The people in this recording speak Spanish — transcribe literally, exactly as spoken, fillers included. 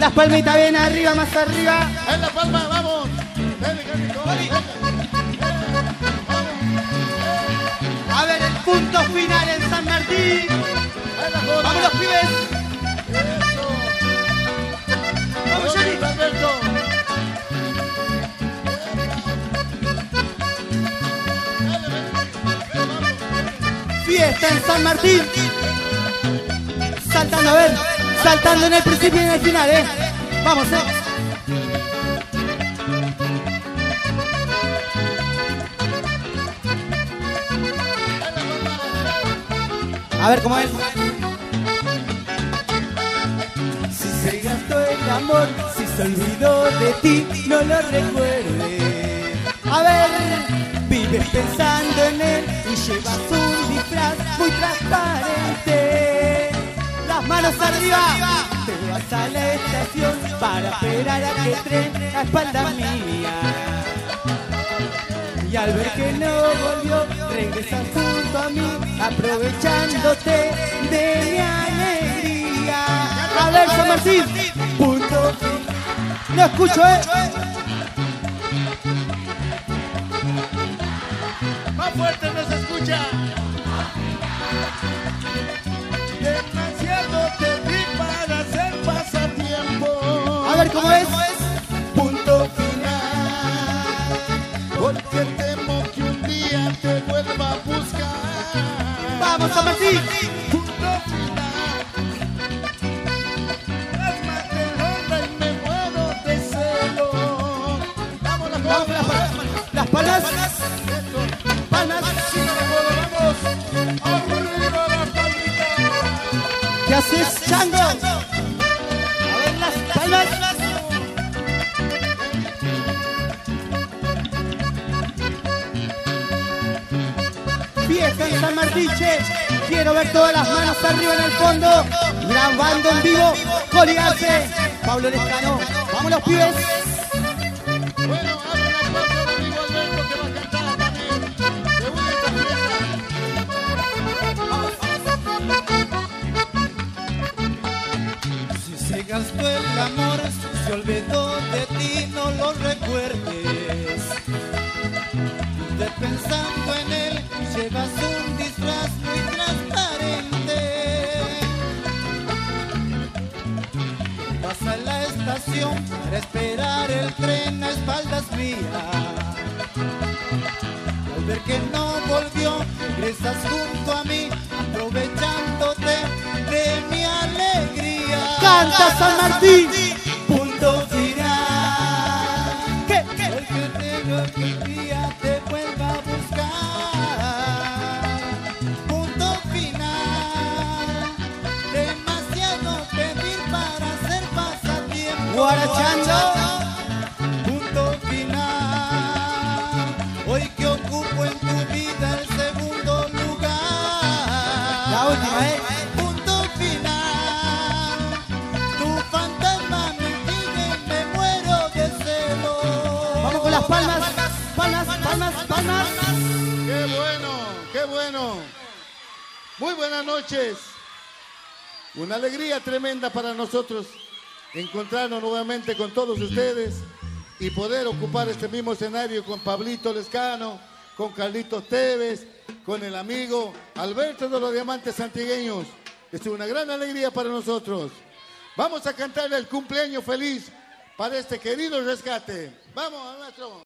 Las palmitas bien arriba, más arriba. En la palma, vamos. Dale, Carlito, dale, dale. A ver el punto final en San Martín. Vamos los pibes. Eso. Vamos, Johnny. Alberto. Fiesta en San Martín. Saltando, a ver. Saltando en el principio y en el final, eh. Vamos, eh. A ver cómo es. Si se gastó el amor, si se olvidó de ti, no lo recuerdes. A ver, vives pensando en él y llevas un disfraz muy transparente. Las manos arriba, te vas a la estación para esperar a que tren a espalda mía. Y al ver que no volvió, regresas junto a mí, aprovechándote de mi alegría. A ver, San Martín, punto. No escucho, eh. Más fuerte no se escucha. Demasiado te vi para hacer pasatiempo. A ver cómo es. Punto final. Porque temo que un día te vuelva a buscar. Vamos, San Martín. Punto final. Es más que honra y me muero de celo. Vamos, las Vamos, las palmas. Las palmas. Palmas. Vamos. Arriba las palmitas. ¿Qué haces, Chango? A ver las palmas. Fiesta en San Martín, che. Quiero ver todas las manos arriba en el fondo. Grabando en vivo. Coliarse. Pablo Lescano. Vamos los pibes. Bueno, abre un aplauso al amigo Alberto que va a cantar también. Se une esta fiesta. Si se gastó el amor, se olvidó de ti, no lo recuerdes. De pensando en él, llevas un disfraz muy transparente. Vas a la estación para esperar el tren a espaldas mías. Al ver que no volvió, regresas junto a mí, aprovechándote de mi alegría. ¡Canta San Martín! Punto final. ¿Qué? ¿Qué? Porque tengo que un día te vuelva a buscar. Punto final. Demasiado pedir para hacer pasatiempo. Guarachando. Punto final. Hoy que ocupo en tu vida el segundo lugar. La última, ¿eh? Punto final. Tu fantasma me sigue, me muero de celo. Vamos con las palmas. Palmas, palmas, palmas. ¡Qué bueno! ¡Qué bueno! Muy buenas noches. Una alegría tremenda para nosotros encontrarnos nuevamente con todos ustedes y poder ocupar este mismo escenario con Pablito Lescano, con Carlitos Tevez, con el amigo Alberto de los Diamantes Santigueños. Es una gran alegría para nosotros. Vamos a cantarle el cumpleaños feliz para este querido rescate. Vamos, maestro.